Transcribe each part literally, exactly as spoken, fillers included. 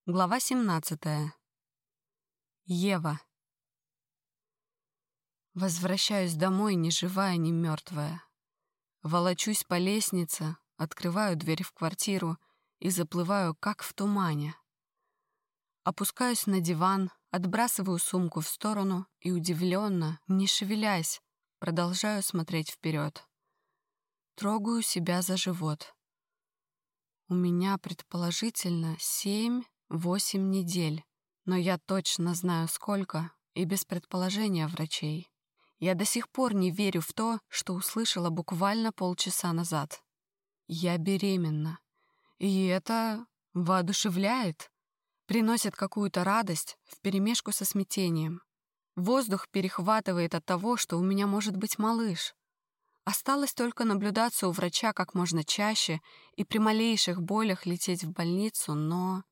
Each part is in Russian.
Глава семнадцатая. Ева. Возвращаюсь домой ни живая, ни мертвая. Волочусь по лестнице, открываю дверь в квартиру и заплываю, как в тумане. Опускаюсь на диван, отбрасываю сумку в сторону и удивленно, не шевелясь, продолжаю смотреть вперед. Трогаю себя за живот. У меня, предположительно, семь Восемь недель, но я точно знаю сколько, и без предположения врачей. Я до сих пор не верю в то, что услышала буквально полчаса назад. Я беременна, и это воодушевляет, приносит какую-то радость вперемешку со смятением. Воздух перехватывает от того, что у меня может быть малыш. Осталось только наблюдаться у врача как можно чаще и при малейших болях лететь в больницу, но...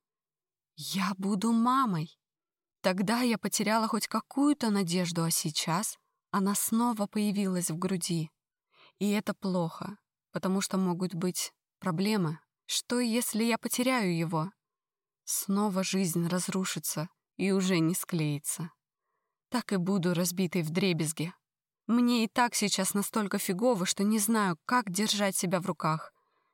Я буду мамой. Тогда я потеряла хоть какую-то надежду, а сейчас она снова появилась в груди. И это плохо, потому что могут быть проблемы. Что, если я потеряю его? Снова жизнь разрушится и уже не склеится. Так и буду разбитой вдребезги. Мне и так сейчас настолько фигово, что не знаю, как держать себя в руках.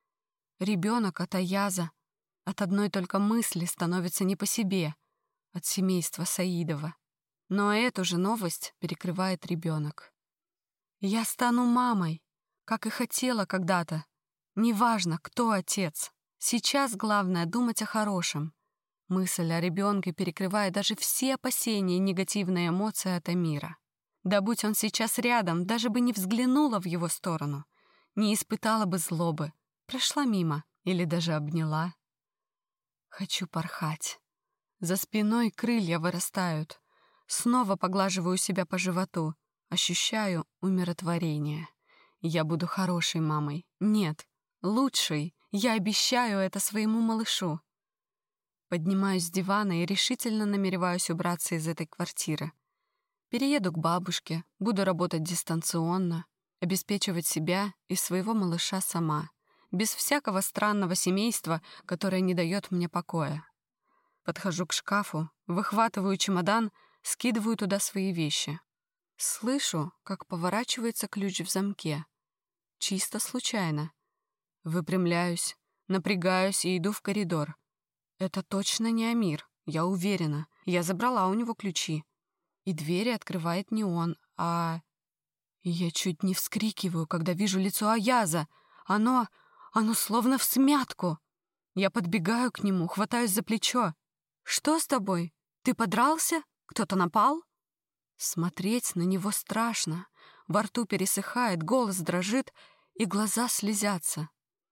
Ребенок от Аяза. От одной только мысли становится не по себе, от семейства Саидова. Но эту же новость перекрывает ребенок. Я стану мамой, как и хотела когда-то. Неважно, кто отец. Сейчас главное думать о хорошем. Мысль о ребенке перекрывает даже все опасения и негативные эмоции от Амира. Да будь он сейчас рядом, даже бы не взглянула в его сторону, не испытала бы злобы, прошла мимо или даже обняла. Хочу порхать. За спиной крылья вырастают. Снова поглаживаю себя по животу. Ощущаю умиротворение. Я буду хорошей мамой. Нет, лучшей. Я обещаю это своему малышу. Поднимаюсь с дивана и решительно намереваюсь убраться из этой квартиры. Перееду к бабушке, буду работать дистанционно, обеспечивать себя и своего малыша сама. Без всякого странного семейства, которое не дает мне покоя. Подхожу к шкафу, выхватываю чемодан, скидываю туда свои вещи. Слышу, как поворачивается ключ в замке. Чисто случайно. Выпрямляюсь, напрягаюсь и иду в коридор. Это точно не Амир, я уверена. Я забрала у него ключи. И двери открывает не он, а... Я чуть не вскрикиваю, когда вижу лицо Аяза. Оно... Оно словно всмятку. Я подбегаю к нему, хватаюсь за плечо. «Что с тобой? Ты подрался? Кто-то напал?» Смотреть на него страшно. Во рту пересыхает, голос дрожит, и глаза слезятся.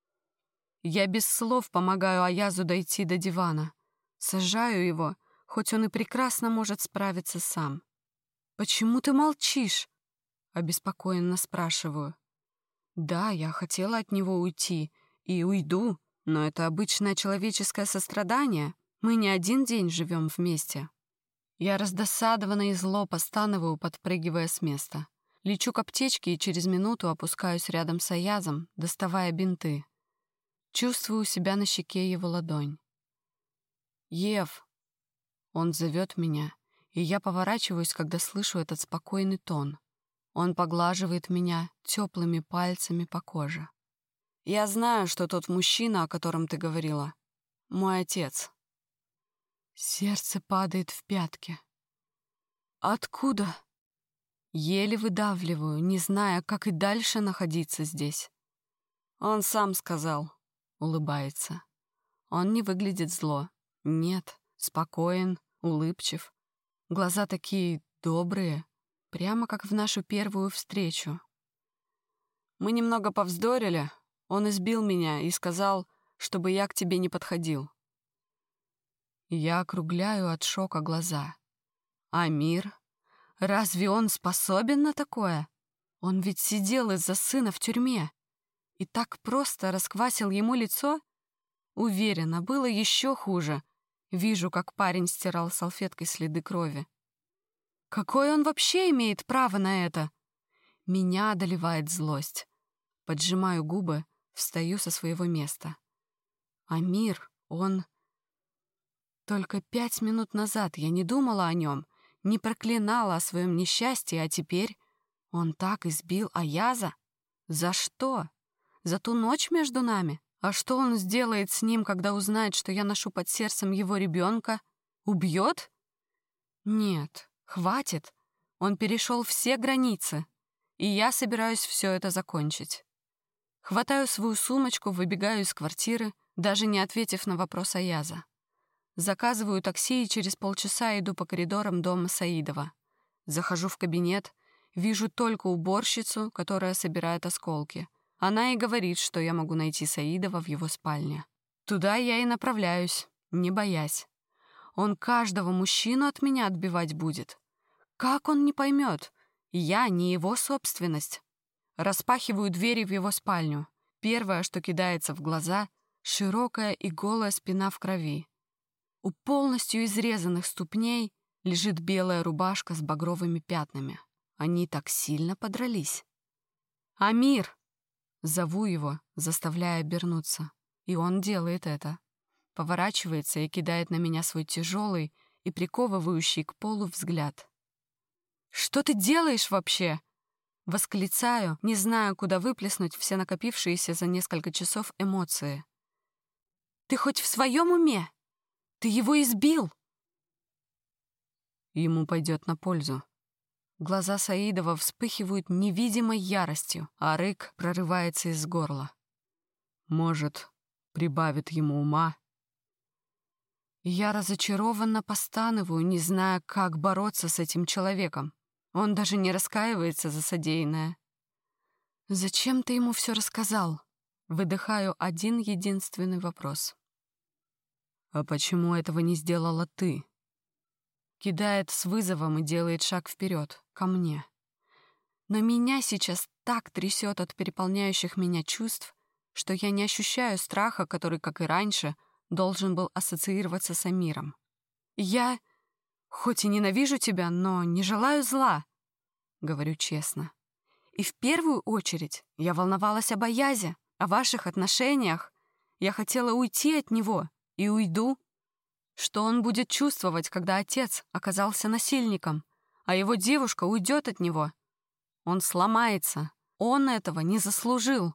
Я без слов помогаю Аязу дойти до дивана. Сажаю его, хоть он и прекрасно может справиться сам. «Почему ты молчишь?» — обеспокоенно спрашиваю. Да, я хотела от него уйти, и уйду, но это обычное человеческое сострадание. Мы не один день живем вместе. Я раздосадованно и зло постановаю, подпрыгивая с места. Лечу к аптечке и через минуту опускаюсь рядом с Аязом, доставая бинты. Чувствую у себя на щеке его ладонь. «Ев!» Он зовет меня, и я поворачиваюсь, когда слышу этот спокойный тон. Он поглаживает меня теплыми пальцами по коже. «Я знаю, что тот мужчина, о котором ты говорила, мой отец». Сердце падает в пятки. «Откуда?» Еле выдавливаю, не зная, как и дальше находиться здесь. «Он сам сказал», — улыбается. Он не выглядит зло. Нет, спокоен, улыбчив. Глаза такие добрые. Прямо как в нашу первую встречу. Мы немного повздорили. Он избил меня и сказал, чтобы я к тебе не подходил. Я округляю от шока глаза. Амир? Разве он способен на такое? Он ведь сидел из-за сына в тюрьме. И так просто расквасил ему лицо? Уверена, было еще хуже. Вижу, как парень стирал салфеткой следы крови. Какое он вообще имеет право на это? Меня одолевает злость. Поджимаю губы, встаю со своего места. Амир, он... Только пять минут назад я не думала о нем, не проклинала о своем несчастье, а теперь он так избил Аяза? За что? За ту ночь между нами? А что он сделает с ним, когда узнает, что я ношу под сердцем его ребенка? Убьет? Нет, хватит. Он перешел все границы, и я собираюсь все это закончить. Хватаю свою сумочку, выбегаю из квартиры, даже не ответив на вопрос Аяза. Заказываю такси и через полчаса иду по коридорам дома Саидова. Захожу в кабинет, вижу только уборщицу, которая собирает осколки. Она и говорит, что я могу найти Саидова в его спальне. Туда я и направляюсь, не боясь. Он каждого мужчину от меня отбивать будет. Как он не поймет? Я не его собственность. Распахиваю двери в его спальню. Первое, что кидается в глаза — широкая и голая спина в крови. У полностью изрезанных ступней лежит белая рубашка с багровыми пятнами. Они так сильно подрались. «Амир!» Зову его, заставляя обернуться. И он делает это. Поворачивается и кидает на меня свой тяжелый и приковывающий к полу взгляд. «Что ты делаешь вообще?» Восклицаю, не зная, куда выплеснуть все накопившиеся за несколько часов эмоции. «Ты хоть в своем уме? Ты его избил!» Ему пойдет на пользу. Глаза Саидова вспыхивают невидимой яростью, а рык прорывается из горла. Может, прибавит ему ума. Я разочарованно постанываю, не зная, как бороться с этим человеком. Он даже не раскаивается за содеянное. «Зачем ты ему все рассказал?» Выдыхаю один единственный вопрос. «А почему этого не сделала ты?» Кидает с вызовом и делает шаг вперед, ко мне. Но меня сейчас так трясет от переполняющих меня чувств, что я не ощущаю страха, который, как и раньше, должен был ассоциироваться с Амиром. Я, хоть и ненавижу тебя, но не желаю зла, говорю честно. И в первую очередь я волновалась об Аязе, о ваших отношениях. Я хотела уйти от него и уйду. Что он будет чувствовать, когда отец оказался насильником, а его девушка уйдет от него? Он сломается. Он этого не заслужил.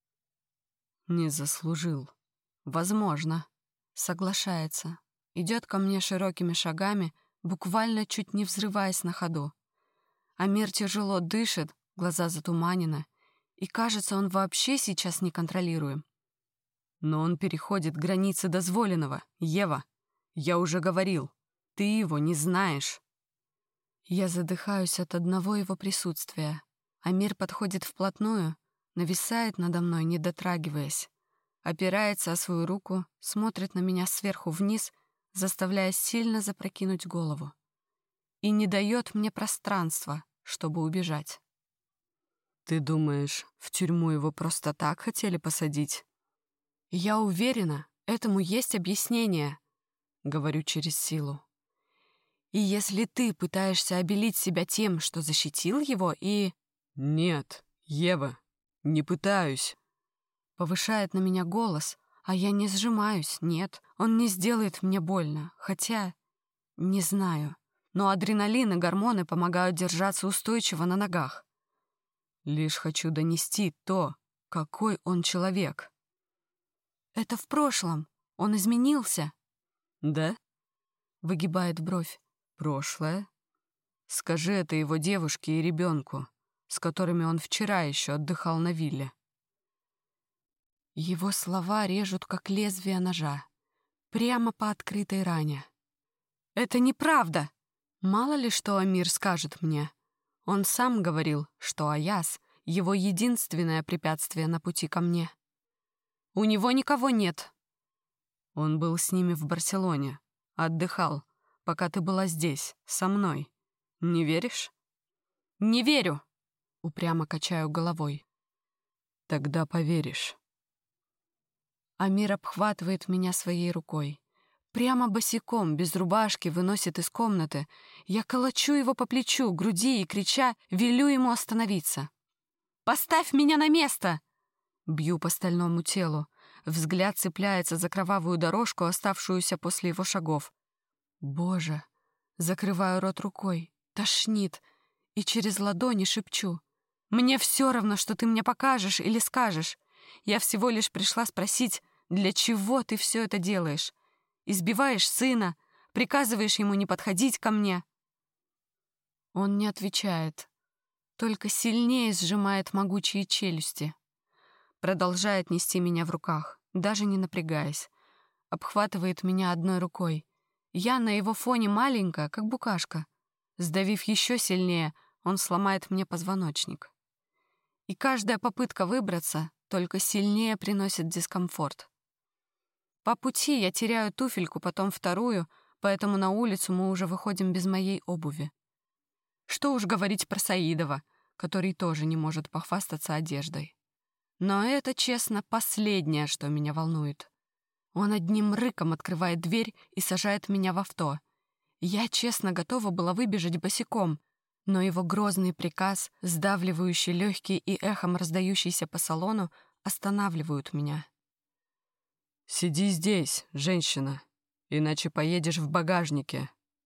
Не заслужил. Возможно. Соглашается. Идет ко мне широкими шагами, буквально чуть не взрываясь на ходу. Амир тяжело дышит, глаза затуманены, и, кажется, он вообще сейчас неконтролируем. Но он переходит границы дозволенного, Ева. Я уже говорил, ты его не знаешь. Я задыхаюсь от одного его присутствия. Амир подходит вплотную, нависает надо мной, не дотрагиваясь. Опирается о свою руку, смотрит на меня сверху вниз, заставляя сильно запрокинуть голову. И не дает мне пространства, чтобы убежать. Ты думаешь, в тюрьму его просто так хотели посадить? Я уверена, этому есть объяснение. Говорю через силу. И если ты пытаешься обелить себя тем, что защитил его, и... Нет, Ева, не пытаюсь. Повышает на меня голос, а я не сжимаюсь, нет. Он не сделает мне больно, хотя... Не знаю. Но адреналин и гормоны помогают держаться устойчиво на ногах. Лишь хочу донести то, какой он человек. Это в прошлом. Он изменился. «Да?» — выгибает бровь. «Прошлое? Скажи это его девушке и ребенку, с которыми он вчера еще отдыхал на вилле». Его слова режут, как лезвие ножа, прямо по открытой ране. «Это неправда!» Мало ли что Амир скажет мне. Он сам говорил, что Аяз — его единственное препятствие на пути ко мне. У него никого нет. Он был с ними в Барселоне, отдыхал, пока ты была здесь, со мной. Не веришь? Не верю, упрямо качаю головой. Тогда поверишь. Амир обхватывает меня своей рукой. Прямо босиком, без рубашки, выносит из комнаты. Я колочу его по плечу, груди и, крича, велю ему остановиться. «Поставь меня на место!» Бью по стальному телу. Взгляд цепляется за кровавую дорожку, оставшуюся после его шагов. Боже! Закрываю рот рукой. Тошнит. И через ладони шепчу. Мне все равно, что ты мне покажешь или скажешь. Я всего лишь пришла спросить, для чего ты все это делаешь? Избиваешь сына, приказываешь ему не подходить ко мне. Он не отвечает, только сильнее сжимает могучие челюсти. Продолжает нести меня в руках, даже не напрягаясь. Обхватывает меня одной рукой. Я на его фоне маленькая, как букашка. Сдавив еще сильнее, он сломает мне позвоночник. И каждая попытка выбраться только сильнее приносит дискомфорт. По пути я теряю туфельку, потом вторую, поэтому на улицу мы уже выходим без моей обуви. Что уж говорить про Саидова, который тоже не может похвастаться одеждой. Но это, честно, последнее, что меня волнует. Он одним рыком открывает дверь и сажает меня в авто. Я, честно, готова была выбежать босиком, но его грозный приказ, сдавливающий легкие и эхом раздающийся по салону, останавливают меня. «Сиди здесь, женщина, иначе поедешь в багажнике».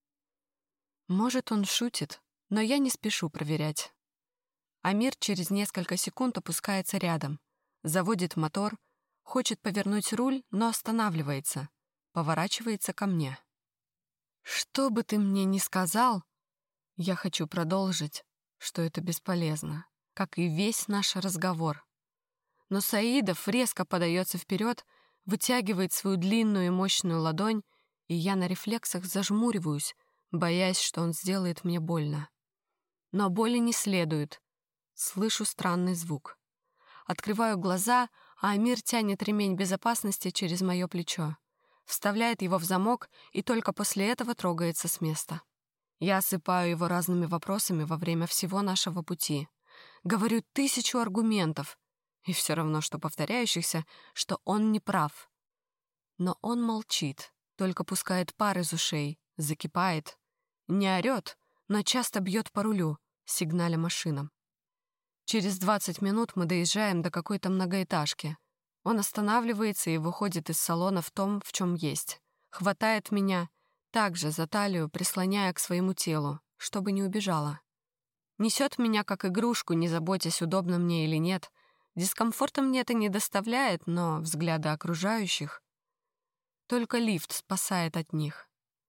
Может, он шутит, но я не спешу проверять. Амир через несколько секунд опускается рядом, заводит мотор, хочет повернуть руль, но останавливается, поворачивается ко мне. «Что бы ты мне ни сказал, я хочу продолжить, что это бесполезно, как и весь наш разговор». Но Саидов резко подается вперед, вытягивает свою длинную и мощную ладонь, и я на рефлексах зажмуриваюсь, боясь, что он сделает мне больно. Но боли не следует. Слышу странный звук. Открываю глаза, а Амир тянет ремень безопасности через мое плечо, вставляет его в замок и только после этого трогается с места. Я осыпаю его разными вопросами во время всего нашего пути. Говорю тысячу аргументов, и все равно, что повторяющихся, что он не прав. Но он молчит, только пускает пар из ушей, закипает. Не орёт, но часто бьет по рулю, сигналя машинам. Через двадцать минут мы доезжаем до какой-то многоэтажки. Он останавливается и выходит из салона в том, в чем есть. Хватает меня, также за талию, прислоняя к своему телу, чтобы не убежала. Несет меня как игрушку, не заботясь, удобно мне или нет. Дискомфорта мне это не доставляет, но взгляды окружающих... Только лифт спасает от них.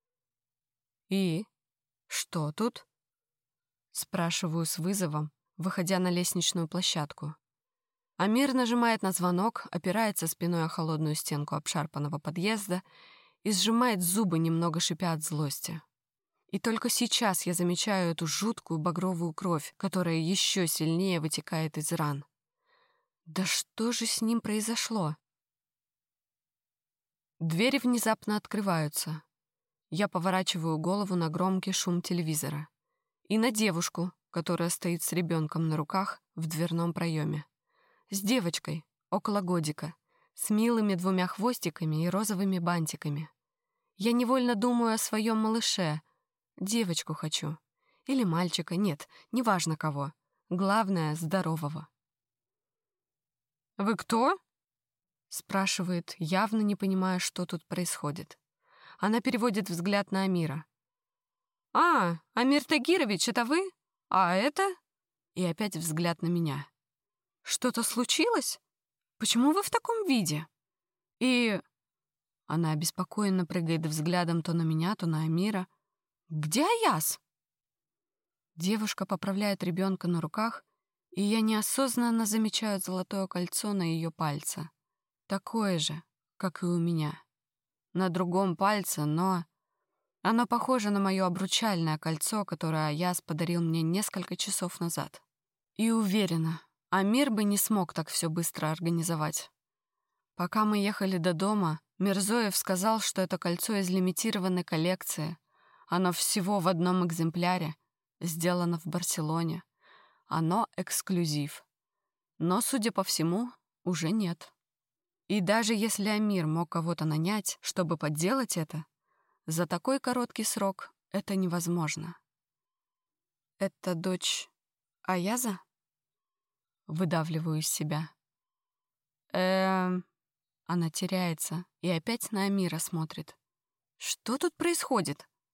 «И? Что тут?» Спрашиваю с вызовом, выходя на лестничную площадку. Амир нажимает на звонок, опирается спиной о холодную стенку обшарпанного подъезда и сжимает зубы, немного шипя от злости. И только сейчас я замечаю эту жуткую багровую кровь, которая еще сильнее вытекает из ран. Да что же с ним произошло? Двери внезапно открываются. Я поворачиваю голову на громкий шум телевизора и на девушку, которая стоит с ребенком на руках в дверном проеме. С девочкой, около годика, с милыми двумя хвостиками и розовыми бантиками. Я невольно думаю о своем малыше. Девочку хочу. Или мальчика, нет, неважно кого. Главное, здорового. «Вы кто?» — спрашивает, явно не понимая, что тут происходит. Она переводит взгляд на Амира. «А, Амир Тагирович, это вы? А это?» И опять взгляд на меня. «Что-то случилось? Почему вы в таком виде?» И... Она обеспокоенно прыгает взглядом то на меня, то на Амира. «Где Аяс?» Девушка поправляет ребенка на руках, и я неосознанно замечаю золотое кольцо на ее пальце. Такое же, как и у меня. На другом пальце, но... Оно похоже на мое обручальное кольцо, которое Аяс подарил мне несколько часов назад. И уверена, Амир бы не смог так все быстро организовать. Пока мы ехали до дома, Мирзоев сказал, что это кольцо из лимитированной коллекции. Оно всего в одном экземпляре, сделано в Барселоне. Оно эксклюзив. Но, судя по всему, уже нет. И даже если Амир мог кого-то нанять, чтобы подделать это, за такой короткий срок это невозможно. «Это дочь Аяза?» Выдавливаю из себя. Эм... Она теряется и опять на Амира смотрит. «Что тут происходит?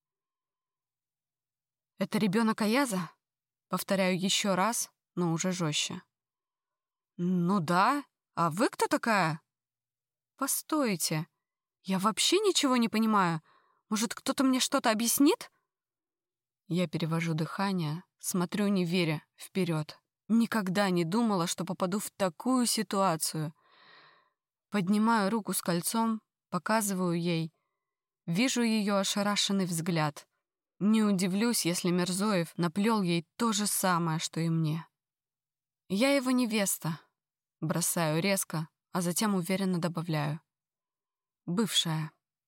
Это ребенок Аяза? Повторяю еще раз, но уже жестче. Ну да, а вы кто такая? Постойте, я вообще ничего не понимаю. Может, кто-то мне что-то объяснит? Я перевожу дыхание, смотрю, не веря, вперед. Никогда не думала, что попаду в такую ситуацию. Поднимаю руку с кольцом, показываю ей. Вижу ее ошарашенный взгляд. Не удивлюсь, если Мирзоев наплел ей то же самое, что и мне. Я его невеста. Бросаю резко, а затем уверенно добавляю. Бывшая.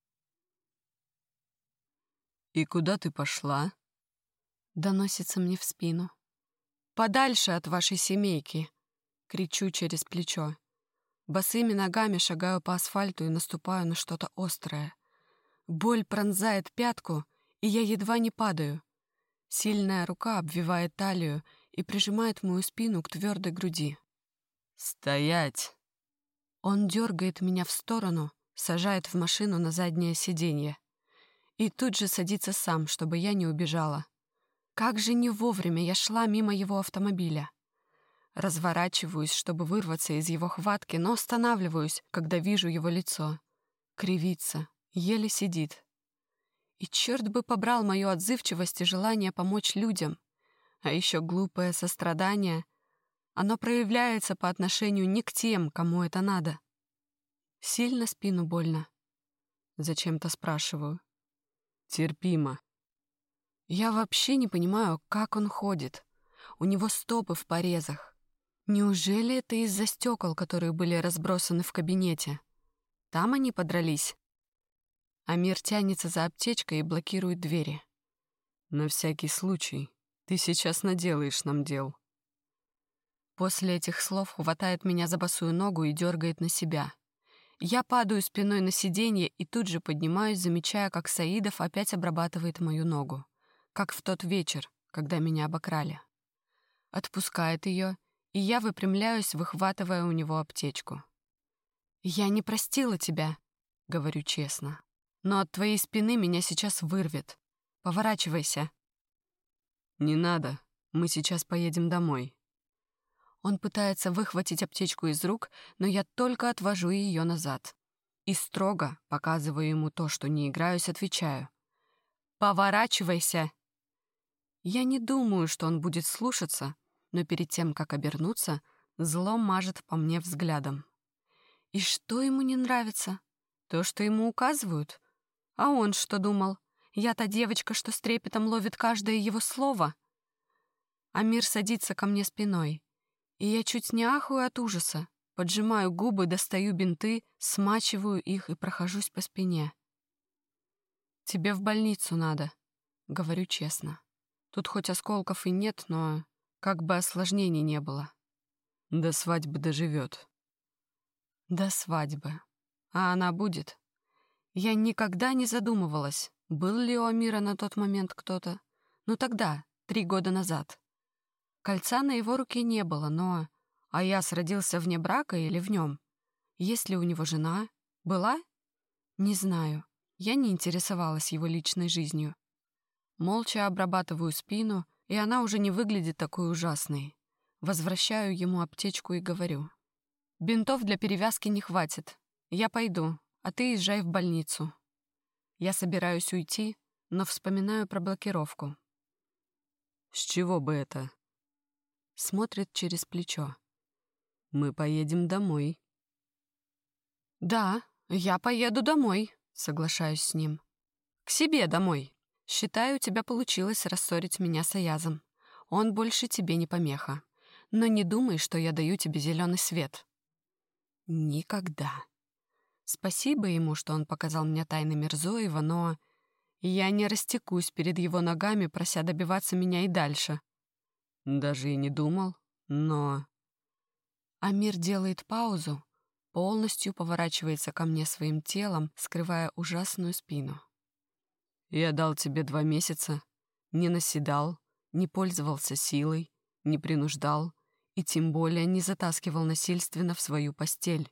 «И куда ты пошла?» Доносится мне в спину. «Подальше от вашей семейки!» Кричу через плечо. Босыми ногами шагаю по асфальту и наступаю на что-то острое. Боль пронзает пятку, и я едва не падаю. Сильная рука обвивает талию и прижимает мою спину к твердой груди. «Стоять!» Он дергает меня в сторону, сажает в машину на заднее сиденье. И тут же садится сам, чтобы я не убежала. Как же не вовремя я шла мимо его автомобиля. Разворачиваюсь, чтобы вырваться из его хватки, но останавливаюсь, когда вижу его лицо. Кривится, еле сидит. И черт бы побрал мою отзывчивость и желание помочь людям. А еще глупое сострадание. Оно проявляется по отношению не к тем, кому это надо. Сильно спину больно? Зачем-то спрашиваю. Терпимо. Я вообще не понимаю, как он ходит. У него стопы в порезах. Неужели это из-за стекол, которые были разбросаны в кабинете? Там они подрались. Амир тянется за аптечкой и блокирует двери. На всякий случай. Ты сейчас наделаешь нам дел. После этих слов хватает меня за босую ногу и дергает на себя. Я падаю спиной на сиденье и тут же поднимаюсь, замечая, как Саидов опять обрабатывает мою ногу. Как в тот вечер, когда меня обокрали. Отпускает ее, и я выпрямляюсь, выхватывая у него аптечку. «Я не простила тебя», — говорю честно. «Но от твоей спины меня сейчас вырвет. Поворачивайся». «Не надо, мы сейчас поедем домой». Он пытается выхватить аптечку из рук, но я только отвожу ее назад. И строго, показывая ему то, что не играюсь, отвечаю. «Поворачивайся!» Я не думаю, что он будет слушаться, но перед тем, как обернуться, зло мажет по мне взглядом. И что ему не нравится? То, что ему указывают? А он что думал? Я та девочка, что с трепетом ловит каждое его слово? Амир садится ко мне спиной, и я чуть не ахую от ужаса. Поджимаю губы, достаю бинты, смачиваю их и прохожусь по спине. «Тебе в больницу надо», — говорю честно. Тут хоть осколков и нет, но как бы осложнений не было. До свадьбы доживет. До свадьбы. А она будет? Я никогда не задумывалась, был ли у Амира на тот момент кто-то. Ну тогда, три года назад. Кольца на его руке не было, но... Аяз родился вне брака или в нем? Есть ли у него жена? Была? Не знаю. Я не интересовалась его личной жизнью. Молча обрабатываю спину, и она уже не выглядит такой ужасной. Возвращаю ему аптечку и говорю. «Бинтов для перевязки не хватит. Я пойду, а ты езжай в больницу». Я собираюсь уйти, но вспоминаю про блокировку. «С чего бы это?» Смотрит через плечо. «Мы поедем домой». «Да, я поеду домой», — соглашаюсь с ним. «К себе домой. Считаю, у тебя получилось рассорить меня с Аязом. Он больше тебе не помеха. Но не думай, что я даю тебе зеленый свет». Никогда. Спасибо ему, что он показал мне тайны Мирзоева, но я не растекусь перед его ногами, прося добиваться меня и дальше. Даже и не думал, но... Амир делает паузу, полностью поворачивается ко мне своим телом, скрывая ужасную спину. Я дал тебе два месяца, не наседал, не пользовался силой, не принуждал и тем более не затаскивал насильственно в свою постель.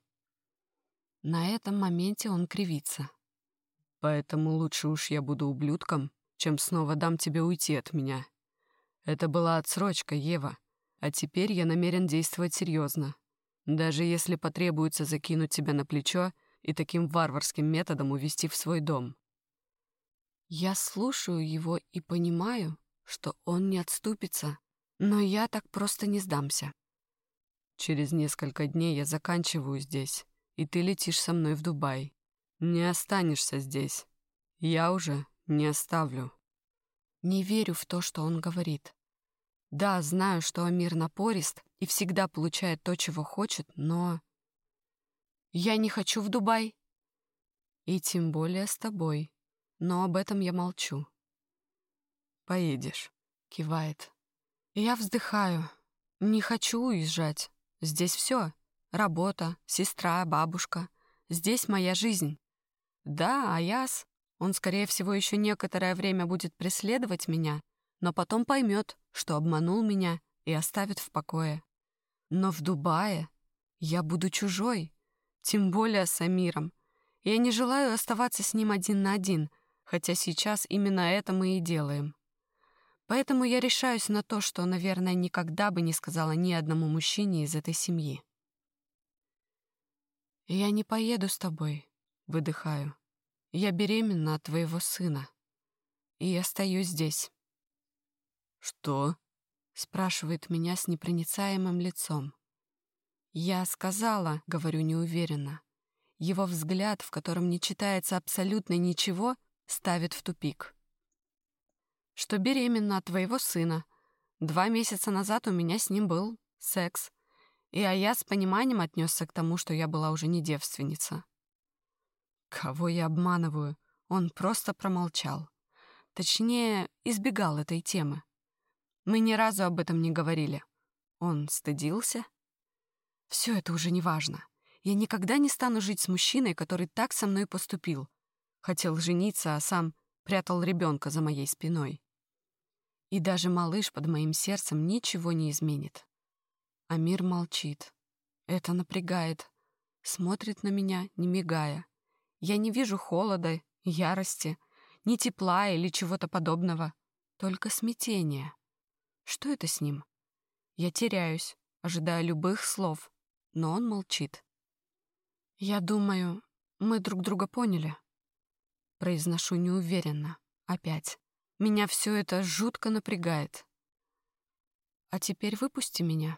На этом моменте он кривится. Поэтому лучше уж я буду ублюдком, чем снова дам тебе уйти от меня. Это была отсрочка, Ева, а теперь я намерен действовать серьезно. Даже если потребуется закинуть тебя на плечо и таким варварским методом увести в свой дом». Я слушаю его и понимаю, что он не отступится, но я так просто не сдамся. «Через несколько дней я заканчиваю здесь, и ты летишь со мной в Дубай. Не останешься здесь. Я уже не оставлю». Не верю в то, что он говорит. Да, знаю, что Амир напорист и всегда получает то, чего хочет, но... Я не хочу в Дубай. И тем более с тобой. Но об этом я молчу. «Поедешь», — кивает. Я вздыхаю. Не хочу уезжать. Здесь все. Работа, сестра, бабушка. Здесь моя жизнь. Да, Аяс, он, скорее всего, еще некоторое время будет преследовать меня, но потом поймет, что обманул меня и оставит в покое. Но в Дубае я буду чужой, тем более с Амиром. Я не желаю оставаться с ним один на один, хотя сейчас именно это мы и делаем. Поэтому я решаюсь на то, что, наверное, никогда бы не сказала ни одному мужчине из этой семьи. «Я не поеду с тобой», — выдыхаю. «Я беременна от твоего сына, и остаюсь здесь». «Что?» — спрашивает меня с непроницаемым лицом. «Я сказала», — говорю неуверенно. Его взгляд, в котором не читается абсолютно ничего, ставит в тупик. «Что беременна от твоего сына. Два месяца назад у меня с ним был секс, и Аяс с пониманием отнесся к тому, что я была уже не девственница». Кого я обманываю? Он просто промолчал. Точнее, избегал этой темы. Мы ни разу об этом не говорили. Он стыдился? Все это уже не важно. Я никогда не стану жить с мужчиной, который так со мной поступил. Хотел жениться, а сам прятал ребенка за моей спиной. И даже малыш под моим сердцем ничего не изменит. Амир молчит. Это напрягает. Смотрит на меня, не мигая. Я не вижу холода, ярости, ни тепла или чего-то подобного. Только смятение. Что это с ним? Я теряюсь, ожидая любых слов, но он молчит. «Я думаю, мы друг друга поняли». Произношу неуверенно. Опять. Меня все это жутко напрягает. «А теперь выпусти меня».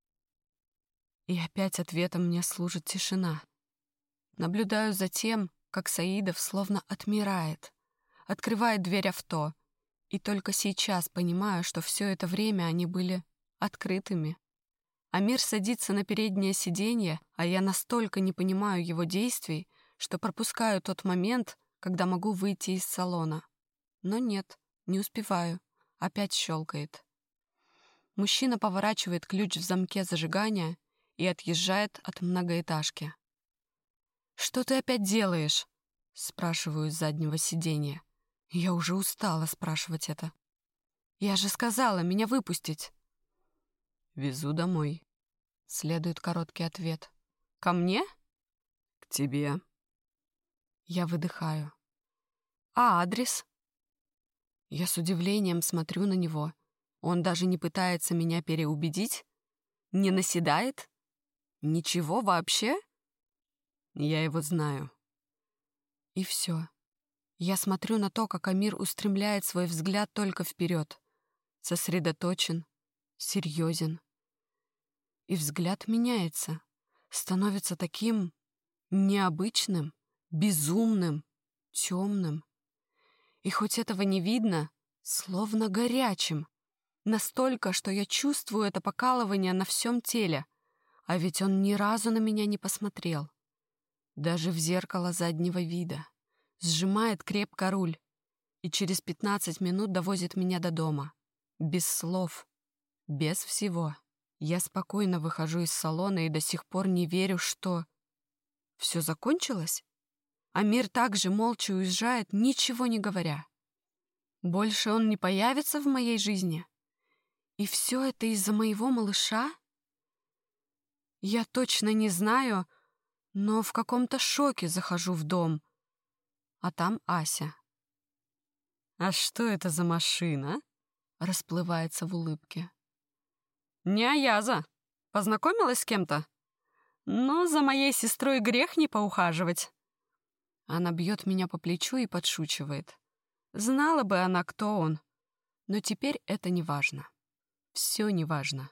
И опять ответом мне служит тишина. Наблюдаю за тем, как Саидов словно отмирает, открывает дверь авто, и только сейчас понимаю, что все это время они были открытыми. Амир садится на переднее сиденье, а я настолько не понимаю его действий, что пропускаю тот момент, когда могу выйти из салона. Но нет, не успеваю. Опять щелкает. Мужчина поворачивает ключ в замке зажигания и отъезжает от многоэтажки. «Что ты опять делаешь?» — спрашиваю с заднего сиденья. Я уже устала спрашивать это. «Я же сказала, меня выпустить». «Везу домой», — следует короткий ответ. «Ко мне?» «К тебе». Я выдыхаю. «А адрес?» Я с удивлением смотрю на него. Он даже не пытается меня переубедить? Не наседает? Ничего вообще? Я его знаю. И все. Я смотрю на то, как Амир устремляет свой взгляд только вперед. Сосредоточен, серьезен. И взгляд меняется. Становится таким необычным, безумным, темным. И хоть этого не видно, словно горячим. Настолько, что я чувствую это покалывание на всем теле. А ведь он ни разу на меня не посмотрел. Даже в зеркало заднего вида. Сжимает крепко руль. И через пятнадцать минут довозит меня до дома. Без слов. Без всего. Я спокойно выхожу из салона и до сих пор не верю, что... Все закончилось? Амир также молча уезжает, ничего не говоря. Больше он не появится в моей жизни? И все это из-за моего малыша? Я точно не знаю, но в каком-то шоке захожу в дом. А там Ася. «А что это за машина?» Расплывается в улыбке. «Не Аяза. Познакомилась с кем-то? Но за моей сестрой грех не поухаживать». Она бьет меня по плечу и подшучивает. Знала бы она, кто он. Но теперь это не важно. Все не важно.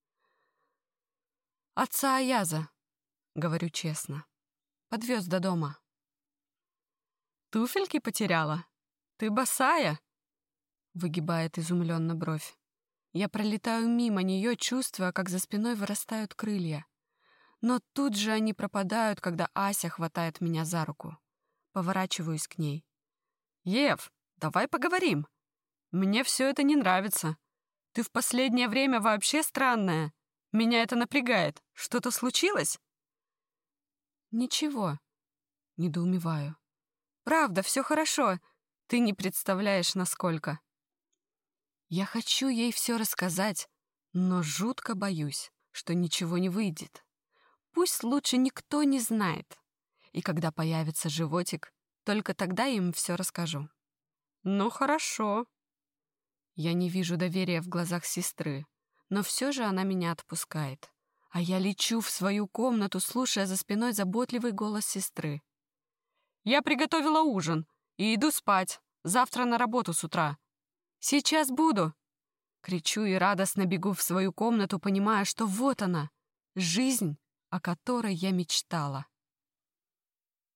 «Отца Аяза», — говорю честно. Подвез до дома. «Туфельки потеряла? Ты босая?» Выгибает изумленно бровь. Я пролетаю мимо нее, чувствуя, как за спиной вырастают крылья. Но тут же они пропадают, когда Ася хватает меня за руку. Поворачиваюсь к ней. «Ев, давай поговорим. Мне все это не нравится. Ты в последнее время вообще странная. Меня это напрягает. Что-то случилось?» «Ничего», — недоумеваю. «Правда, все хорошо. Ты не представляешь, насколько». Я хочу ей все рассказать, но жутко боюсь, что ничего не выйдет. Пусть лучше никто не знает. И когда появится животик, только тогда им все расскажу. «Ну, хорошо». Я не вижу доверия в глазах сестры, но все же она меня отпускает. А я лечу в свою комнату, слушая за спиной заботливый голос сестры. «Я приготовила ужин и иду спать. Завтра на работу с утра». «Сейчас буду!» Кричу и радостно бегу в свою комнату, понимая, что вот она, жизнь, о которой я мечтала.